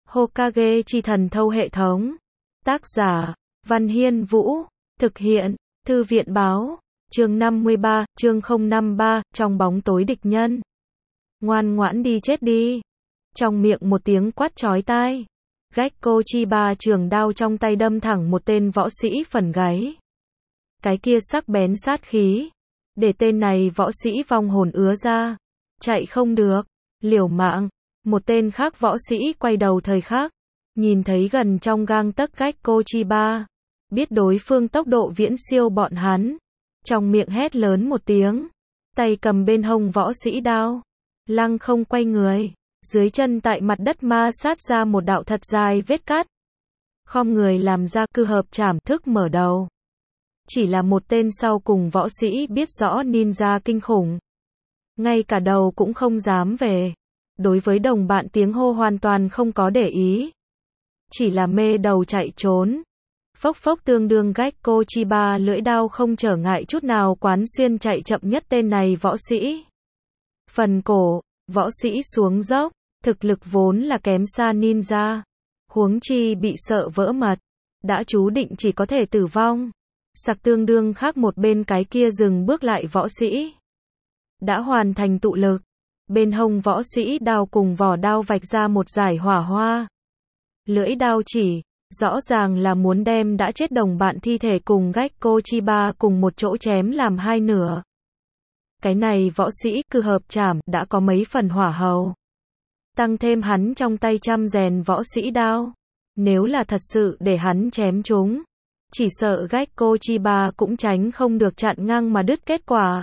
Hokage chi thần thâu hệ thống. Tác giả, Văn Hiên Vũ. Thực hiện, Thư viện báo. Chương 53, chương 053, trong bóng tối địch nhân. Ngoan ngoãn đi chết đi. Trong miệng một tiếng quát chói tai. Gekko Chiba trường đao trong tay đâm thẳng một tên võ sĩ phần gáy. Cái kia sắc bén sát khí. Để tên này võ sĩ vong hồn ứa ra. Chạy không được. Liều mạng. Một tên khác võ sĩ quay đầu thời khắc. Nhìn thấy gần trong gang tấc Gekko Chiba. Biết đối phương tốc độ viễn siêu bọn hắn. Trong miệng hét lớn một tiếng. Tay cầm bên hông võ sĩ đao. Lăng không quay người. Dưới chân tại mặt đất ma sát ra một đạo thật dài vết cắt. Khom người làm ra cư hợp trảm thức mở đầu. Chỉ là một tên sau cùng võ sĩ biết rõ ninja kinh khủng. Ngay cả đầu cũng không dám về. Đối với đồng bạn tiếng hô hoàn toàn không có để ý. Chỉ là mê đầu chạy trốn. Phốc phốc tương đương Gekko Chiba lưỡi đao không trở ngại chút nào quán xuyên chạy chậm nhất tên này võ sĩ. Phần cổ, võ sĩ xuống dốc, thực lực vốn là kém xa ninja. Huống chi bị sợ vỡ mật, đã chú định chỉ có thể tử vong. Sặc tương đương khác một bên cái kia dừng bước lại võ sĩ. Đã hoàn thành tụ lực. Bên hông võ sĩ đao cùng vỏ đao vạch ra một dải hỏa hoa. Lưỡi đao chỉ, rõ ràng là muốn đem đã chết đồng bạn thi thể cùng Gekko Chiba cùng một chỗ chém làm hai nửa. Cái này võ sĩ cư hợp trảm đã có mấy phần hỏa hầu. Tăng thêm hắn trong tay chăm rèn võ sĩ đao. Nếu là thật sự để hắn chém chúng, chỉ sợ Gekko Chiba cũng tránh không được chặn ngang mà đứt kết quả.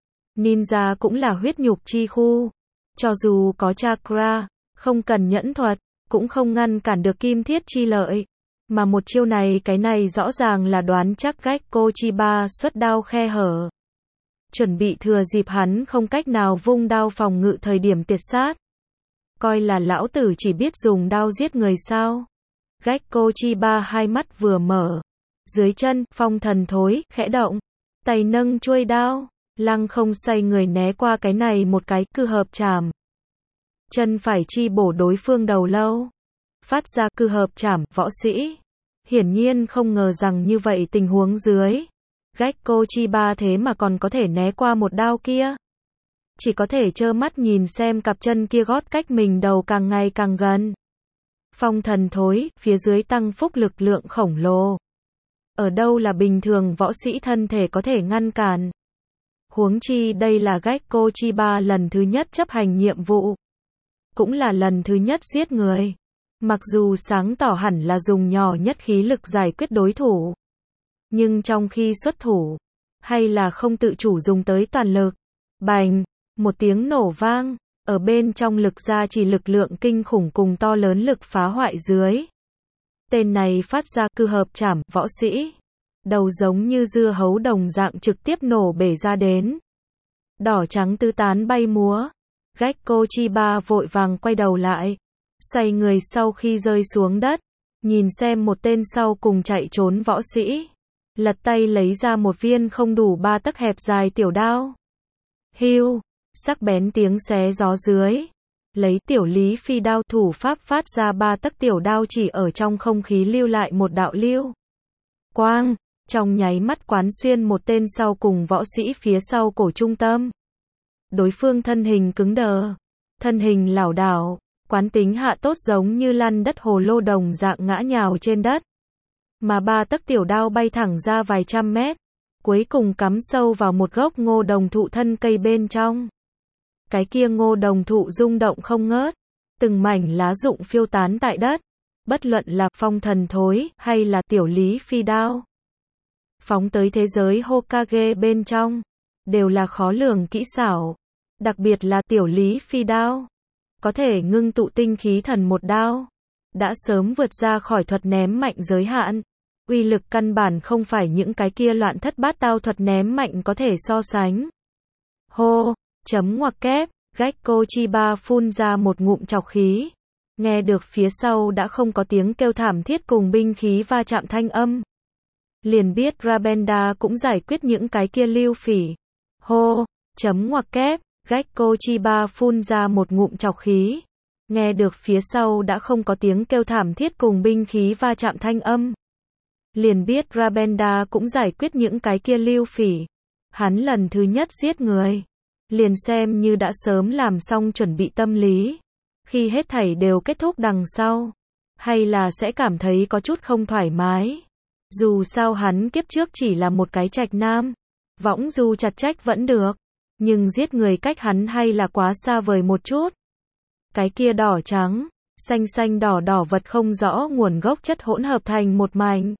Ninja cũng là huyết nhục chi khu. Cho dù có chakra, không cần nhẫn thuật, cũng không ngăn cản được kim thiết chi lợi. Mà một chiêu này cái này rõ ràng là đoán chắc Gekko Chiba xuất đao khe hở. Chuẩn bị thừa dịp hắn không cách nào vung đao phòng ngự thời điểm tiệt sát. Coi là lão tử chỉ biết dùng đao giết người sao. Gekko Chiba hai mắt vừa mở. Dưới chân, phong thần thối, khẽ động. Tay nâng chuôi đao. Lăng không xoay người né qua cái này một cái cư hợp trảm. Chân phải chi bổ đối phương đầu lâu. Phát ra cư hợp trảm, võ sĩ. Hiển nhiên không ngờ rằng như vậy tình huống dưới. Gekko Chiba thế mà còn có thể né qua một đao kia. Chỉ có thể trơ mắt nhìn xem cặp chân kia gót cách mình đầu càng ngày càng gần. Phong thần thối, phía dưới tăng phúc lực lượng khổng lồ. Ở đâu là bình thường võ sĩ thân thể có thể ngăn cản. Huống chi đây là Gekko Chiba lần thứ nhất chấp hành nhiệm vụ. Cũng là lần thứ nhất giết người. Mặc dù sáng tỏ hẳn là dùng nhỏ nhất khí lực giải quyết đối thủ. Nhưng trong khi xuất thủ, hay là không tự chủ dùng tới toàn lực. Bành, một tiếng nổ vang, ở bên trong lực ra chỉ lực lượng kinh khủng cùng to lớn lực phá hoại dưới. Tên này phát ra cư hợp trảm, võ sĩ. Đầu giống như dưa hấu đồng dạng trực tiếp nổ bể ra đến. Đỏ trắng tứ tán bay múa. Gekko Chiba vội vàng quay đầu lại. Xoay người sau khi rơi xuống đất. Nhìn xem một tên sau cùng chạy trốn võ sĩ. Lật tay lấy ra một viên không đủ 3 tấc hẹp dài tiểu đao. Hiu, sắc bén tiếng xé gió dưới. Lấy tiểu lý phi đao thủ pháp phát ra 3 tấc tiểu đao chỉ ở trong không khí lưu lại một đạo lưu. Quang, trong nháy mắt quán xuyên một tên sau cùng võ sĩ phía sau cổ trung tâm. Đối phương thân hình cứng đờ. Thân hình lảo đảo. Quán tính hạ tốt giống như lăn đất hồ lô đồng dạng ngã nhào trên đất. Mà 3 tấc tiểu đao bay thẳng ra vài trăm mét. Cuối cùng cắm sâu vào một gốc ngô đồng thụ thân cây bên trong. Cái kia ngô đồng thụ rung động không ngớt. Từng mảnh lá rụng phiêu tán tại đất. Bất luận là phong thần thối hay là tiểu lý phi đao. Phóng tới thế giới Hokage bên trong. Đều là khó lường kỹ xảo. Đặc biệt là tiểu lý phi đao. Có thể ngưng tụ tinh khí thần một đao. Đã sớm vượt ra khỏi thuật ném mạnh giới hạn. Uy lực căn bản không phải những cái kia loạn thất bát tao thuật ném mạnh có thể so sánh. Hô, chấm ngoặc kép, Gekko Chiba phun ra một ngụm trọc khí. Nghe được phía sau đã không có tiếng kêu thảm thiết cùng binh khí va chạm thanh âm. Liền biết Rabenda cũng giải quyết những cái kia lưu phỉ. Hô, chấm ngoặc kép, Gekko Chiba phun ra một ngụm trọc khí. nghe được phía sau đã không có tiếng kêu thảm thiết cùng binh khí va chạm thanh âm. Liền biết Rabenda cũng giải quyết những cái kia lưu phỉ. Hắn lần thứ nhất giết người. Liền xem như đã sớm làm xong chuẩn bị tâm lý. Khi hết thảy đều kết thúc đằng sau. Hay là sẽ cảm thấy có chút không thoải mái. Dù sao hắn kiếp trước chỉ là một cái trạch nam. Võng du chặt trách vẫn được. Nhưng giết người cách hắn hay là quá xa vời một chút. Cái kia đỏ trắng, xanh xanh đỏ đỏ vật không rõ nguồn gốc chất hỗn hợp thành một mảnh.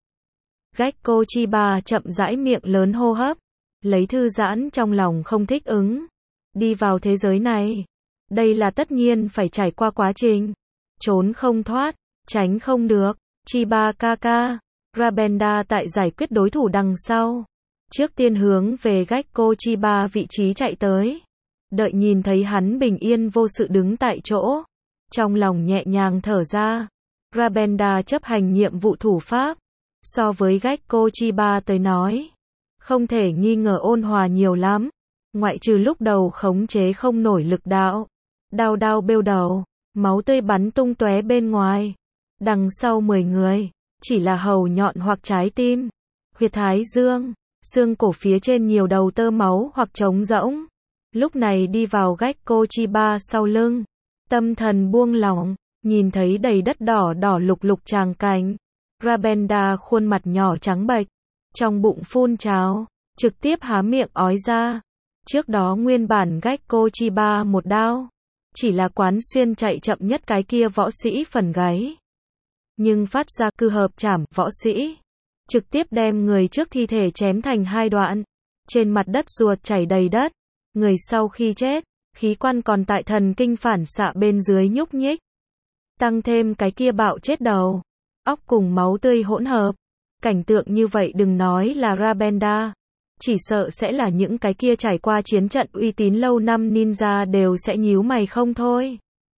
Gekko Chiba chậm rãi miệng lớn hô hấp. Lấy thư giãn trong lòng không thích ứng. Đi vào thế giới này. Đây là tất nhiên phải trải qua quá trình. Trốn không thoát, tránh không được. Chiba Kaka, Rabenda tại giải quyết đối thủ đằng sau. Trước tiên hướng về Gekko Chiba vị trí chạy tới. Đợi nhìn thấy hắn bình yên vô sự đứng tại chỗ. Trong lòng nhẹ nhàng thở ra. Rabenda chấp hành nhiệm vụ thủ pháp. So với Gekko Chiba tới nói. Không thể nghi ngờ ôn hòa nhiều lắm. Ngoại trừ lúc đầu khống chế không nổi lực đạo. Đao đao bêu đầu. Máu tươi bắn tung tóe bên ngoài. Đằng sau 10 người. Chỉ là hầu nhọn hoặc trái tim. Huyệt thái dương. Xương cổ phía trên nhiều đầu tơ máu hoặc trống rỗng. Lúc này đi vào Gekko Chiba sau lưng. Tâm thần buông lỏng. Nhìn thấy đầy đất đỏ đỏ lục lục tràng cảnh. Rabenda khuôn mặt nhỏ trắng bệch. Trong bụng phun trào. Trực tiếp há miệng ói ra. Trước đó nguyên bản Gekko Chiba một đao. Chỉ là quán xuyên chạy chậm nhất cái kia võ sĩ phần gáy. Nhưng phát ra cư hợp chảm võ sĩ. Trực tiếp đem người trước thi thể chém thành hai đoạn. Trên mặt đất ruột chảy đầy đất. Người sau khi chết, khí quan còn tại thần kinh phản xạ bên dưới nhúc nhích. Tăng thêm cái kia bạo chết đầu. Óc cùng máu tươi hỗn hợp. Cảnh tượng như vậy đừng nói là Rabenda. Chỉ sợ sẽ là những cái kia trải qua chiến trận uy tín lâu năm ninja đều sẽ nhíu mày không thôi.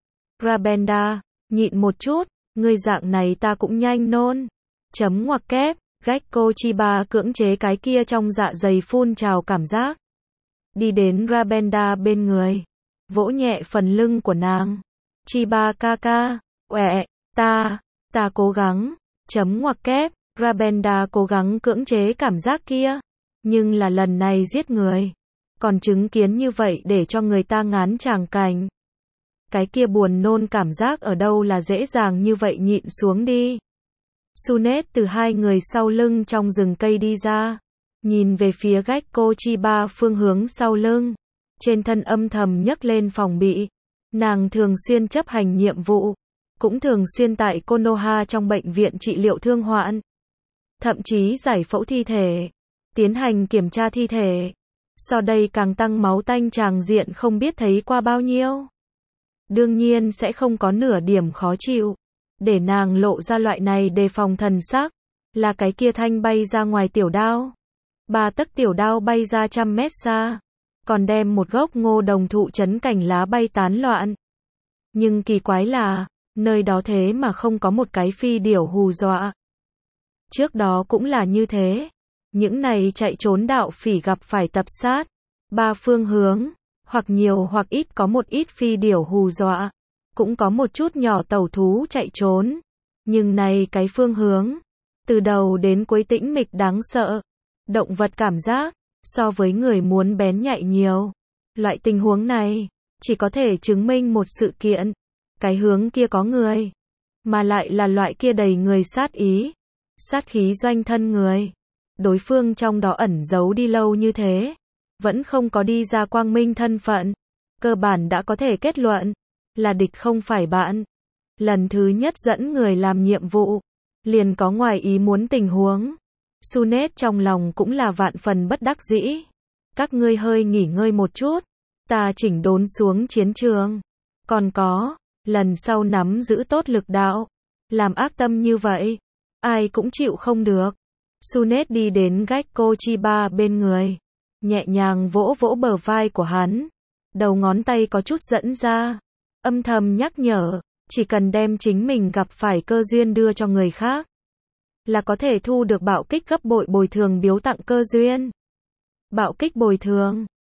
Rabenda, nhịn một chút, ngươi dạng này ta cũng nhanh nôn. Chấm ngoặc kép, Gekko Chiba cưỡng chế cái kia trong dạ dày phun trào cảm giác. Đi đến Rabenda bên người. Vỗ nhẹ phần lưng của nàng. Chiba Kaka, uệ, ta cố gắng. Chấm ngoặc kép, Rabenda cố gắng cưỡng chế cảm giác kia. Nhưng là lần này giết người. Còn chứng kiến như vậy để cho người ta ngán tràng cảnh. Cái kia buồn nôn cảm giác ở đâu là dễ dàng như vậy nhịn xuống đi. Sunet từ hai người sau lưng trong rừng cây đi ra. Nhìn về phía Gekko Chiba phương hướng sau lưng. Trên thân âm thầm nhấc lên phòng bị. Nàng thường xuyên chấp hành nhiệm vụ. Cũng thường xuyên tại Konoha trong bệnh viện trị liệu thương hoạn. Thậm chí giải phẫu thi thể. Tiến hành kiểm tra thi thể. Sau đây càng tăng máu tanh tràng diện không biết thấy qua bao nhiêu. Đương nhiên sẽ không có nửa điểm khó chịu. Để nàng lộ ra loại này đề phòng thần sắc. Là cái kia thanh bay ra ngoài tiểu đao. 3 tấc tiểu đao bay ra 100 mét xa. Còn đem một gốc ngô đồng thụ chấn cành lá bay tán loạn. Nhưng kỳ quái là, nơi đó thế mà không có một cái phi điểu hù dọa. Trước đó cũng là như thế. Những này chạy trốn đạo phỉ gặp phải tập sát. 3 phương hướng, hoặc nhiều hoặc ít có một ít phi điểu hù dọa. Cũng có một chút nhỏ tẩu thú chạy trốn. Nhưng này cái phương hướng, từ đầu đến cuối tĩnh mịch đáng sợ. Động vật cảm giác, so với người muốn bén nhạy nhiều. Loại tình huống này, chỉ có thể chứng minh một sự kiện. Cái hướng kia có người. Mà lại là loại kia đầy người sát ý. Sát khí doanh thân người. Đối phương trong đó ẩn giấu đi lâu như thế. Vẫn không có đi ra quang minh thân phận. Cơ bản đã có thể kết luận. Là địch không phải bạn. Lần thứ nhất dẫn người làm nhiệm vụ. Liền có ngoài ý muốn tình huống. Sunet trong lòng cũng là vạn phần bất đắc dĩ. Các ngươi hơi nghỉ ngơi một chút. Ta chỉnh đốn xuống chiến trường. Còn có, lần sau nắm giữ tốt lực đạo. Làm ác tâm như vậy. Ai cũng chịu không được. Sunet đi đến Gekko Chiba bên người. Nhẹ nhàng vỗ vỗ bờ vai của hắn. Đầu ngón tay có chút dẫn ra. Âm thầm nhắc nhở. Chỉ cần đem chính mình gặp phải cơ duyên đưa cho người khác. Là có thể thu được bạo kích gấp bội bồi thường biếu tặng cơ duyên. Bạo kích bồi thường.